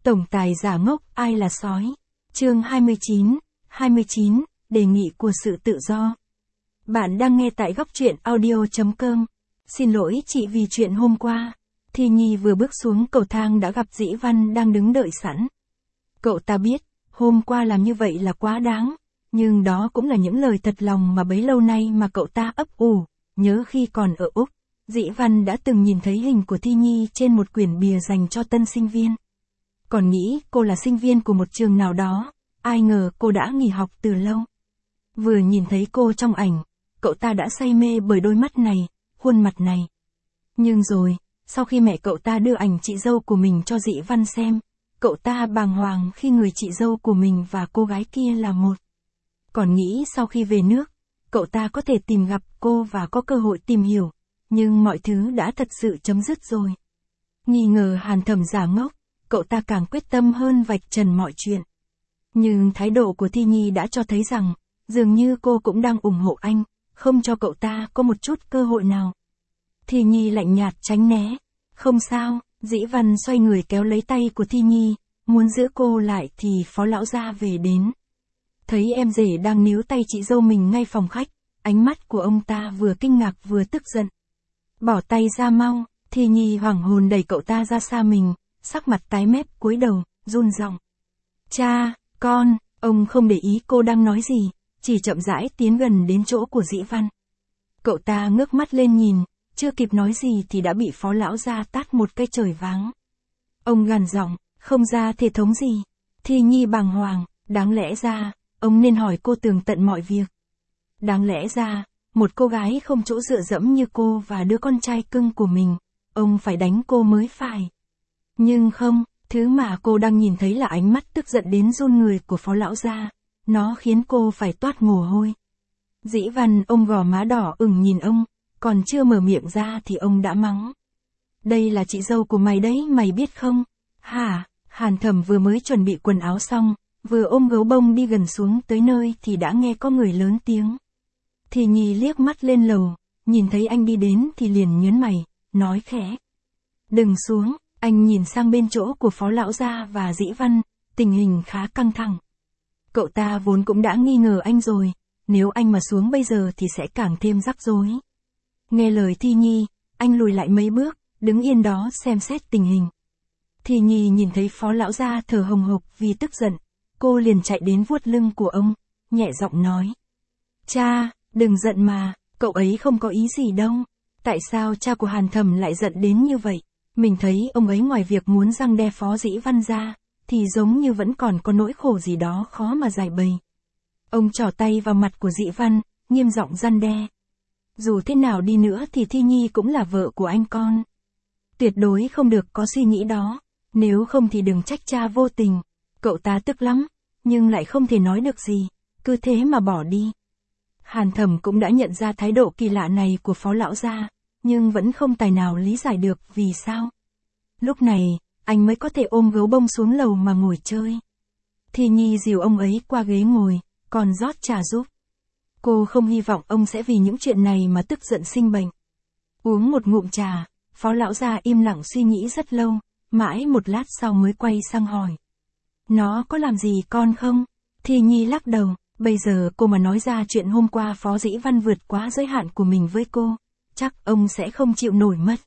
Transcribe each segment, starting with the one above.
Tổng tài giả ngốc, ai là sói? Chương 29, đề nghị của sự tự do. Bạn đang nghe tại góc truyện audio.com. Xin lỗi chị vì chuyện hôm qua. Thi Nhi vừa bước xuống cầu thang đã gặp Dĩ Văn đang đứng đợi sẵn. Cậu ta biết, hôm qua làm như vậy là quá đáng, nhưng đó cũng là những lời thật lòng mà bấy lâu nay mà cậu ta ấp ủ. Nhớ khi còn ở Úc, Dĩ Văn đã từng nhìn thấy hình của Thi Nhi trên một quyển bìa dành cho tân sinh viên. Còn nghĩ cô là sinh viên của một trường nào đó, ai ngờ cô đã nghỉ học từ lâu. Vừa nhìn thấy cô trong ảnh, cậu ta đã say mê bởi đôi mắt này, khuôn mặt này. Nhưng rồi, sau khi mẹ cậu ta đưa ảnh chị dâu của mình cho Dĩ Văn xem, cậu ta bàng hoàng khi người chị dâu của mình và cô gái kia là một. Còn nghĩ sau khi về nước, cậu ta có thể tìm gặp cô và có cơ hội tìm hiểu, nhưng mọi thứ đã thật sự chấm dứt rồi. Nghi ngờ Hàn Thẩm giả ngốc, cậu ta càng quyết tâm hơn vạch trần mọi chuyện. Nhưng thái độ của Thi Nhi đã cho thấy rằng, dường như cô cũng đang ủng hộ anh, không cho cậu ta có một chút cơ hội nào. Thi Nhi lạnh nhạt tránh né. Không sao, Dĩ Văn xoay người kéo lấy tay của Thi Nhi, muốn giữ cô lại thì Phó lão gia về đến. Thấy em rể đang níu tay chị dâu mình ngay phòng khách, ánh mắt của ông ta vừa kinh ngạc vừa tức giận. Bỏ tay ra mau, Thi Nhi hoảng hồn đẩy cậu ta ra xa mình, sắc mặt tái mét cúi đầu, run giọng. Cha, con, ông không để ý cô đang nói gì, chỉ chậm rãi tiến gần đến chỗ của Dĩ Văn. Cậu ta ngước mắt lên nhìn, chưa kịp nói gì thì đã bị Phó lão gia tát một cái trời váng. Ông gằn giọng, không ra thể thống gì. Thi Nhi bàng hoàng, đáng lẽ ra, ông nên hỏi cô tường tận mọi việc. Đáng lẽ ra, một cô gái không chỗ dựa dẫm như cô và đứa con trai cưng của mình, ông phải đánh cô mới phải. Nhưng không, thứ mà cô đang nhìn thấy là ánh mắt tức giận đến run người của Phó lão gia. Nó khiến cô phải toát mồ hôi. Dĩ Văn ôm gò má đỏ ửng nhìn ông, còn chưa mở miệng ra thì ông đã mắng. Đây là chị dâu của mày đấy, mày biết không? Hả? Hàn Thẩm vừa mới chuẩn bị quần áo xong, vừa ôm gấu bông đi gần xuống tới nơi thì đã nghe có người lớn tiếng. Thì Nhi liếc mắt lên lầu, nhìn thấy anh đi đến thì liền nhớn mày, nói khẽ. Đừng xuống, anh nhìn sang bên chỗ của Phó lão gia và Dĩ Văn, tình hình khá căng thẳng. Cậu ta vốn cũng đã nghi ngờ anh rồi, nếu anh mà xuống bây giờ thì sẽ càng thêm rắc rối. Nghe lời Thi Nhi, anh lùi lại mấy bước, đứng yên đó xem xét tình hình. Thi Nhi nhìn thấy Phó lão gia thở hồng hộc vì tức giận, cô liền chạy đến vuốt lưng của ông, nhẹ giọng nói. Cha, đừng giận mà, cậu ấy không có ý gì đâu. Tại sao cha của Hàn Thẩm lại giận đến như vậy? Mình thấy ông ấy ngoài việc muốn răn đe Phó Dĩ Văn ra, thì giống như vẫn còn có nỗi khổ gì đó khó mà giải bày. Ông trỏ tay vào mặt của Dĩ Văn, nghiêm giọng răn đe. Dù thế nào đi nữa thì Thi Nhi cũng là vợ của anh con. Tuyệt đối không được có suy nghĩ đó, nếu không thì đừng trách cha vô tình. Cậu ta tức lắm, nhưng lại không thể nói được gì, cứ thế mà bỏ đi. Hàn Thẩm cũng đã nhận ra thái độ kỳ lạ này của Phó lão gia, nhưng vẫn không tài nào lý giải được vì sao. Lúc này, anh mới có thể ôm gấu bông xuống lầu mà ngồi chơi. Thi Nhi dìu ông ấy qua ghế ngồi, còn rót trà giúp. Cô không hy vọng ông sẽ vì những chuyện này mà tức giận sinh bệnh. Uống một ngụm trà, Phó lão gia im lặng suy nghĩ rất lâu, mãi một lát sau mới quay sang hỏi. Nó có làm gì con không? Thi Nhi lắc đầu, bây giờ cô mà nói ra chuyện hôm qua Phó Dĩ Văn vượt quá giới hạn của mình với cô, chắc ông sẽ không chịu nổi mất.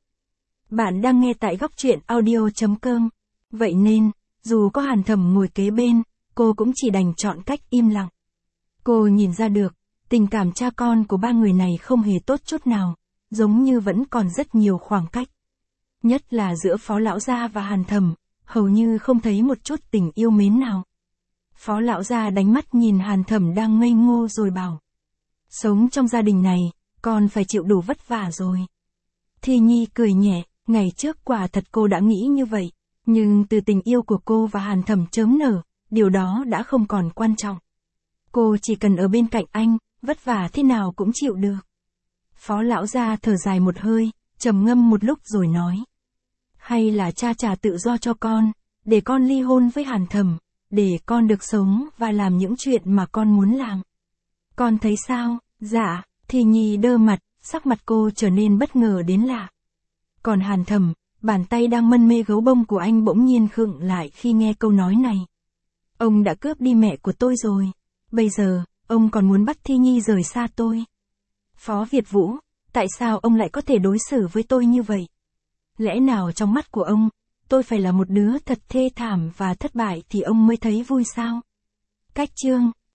Bạn đang nghe tại góc truyện audio.com. Vậy nên, dù có Hàn Thẩm ngồi kế bên, cô cũng chỉ đành chọn cách im lặng. Cô nhìn ra được, tình cảm cha con của ba người này không hề tốt chút nào, giống như vẫn còn rất nhiều khoảng cách. Nhất là giữa Phó lão gia và Hàn Thẩm, hầu như không thấy một chút tình yêu mến nào. Phó lão gia đánh mắt nhìn Hàn Thẩm đang ngây ngô rồi bảo. Sống trong gia đình này, con phải chịu đủ vất vả rồi. Thi Nhi cười nhẹ, ngày trước quả thật cô đã nghĩ như vậy, nhưng từ tình yêu của cô và Hàn Thẩm chớm nở, điều đó đã không còn quan trọng. Cô chỉ cần ở bên cạnh anh, vất vả thế nào cũng chịu được. Phó lão gia thở dài một hơi, trầm ngâm một lúc rồi nói. Hay là cha trả tự do cho con, để con ly hôn với Hàn Thẩm, để con được sống và làm những chuyện mà con muốn làm. Con thấy sao? Dạ, Thi Nhi đơ mặt, sắc mặt cô trở nên bất ngờ đến lạ. Còn Hàn Thẩm, Bàn tay đang mân mê gấu bông của anh bỗng nhiên khựng lại khi nghe câu nói này. Ông đã cướp đi mẹ của tôi rồi. Bây giờ, ông còn muốn bắt Thi Nhi rời xa tôi. Phó Việt Vũ, tại sao ông lại có thể đối xử với tôi như vậy? Lẽ nào trong mắt của ông, tôi phải là một đứa thật thê thảm và thất bại thì ông mới thấy vui sao? Cách chương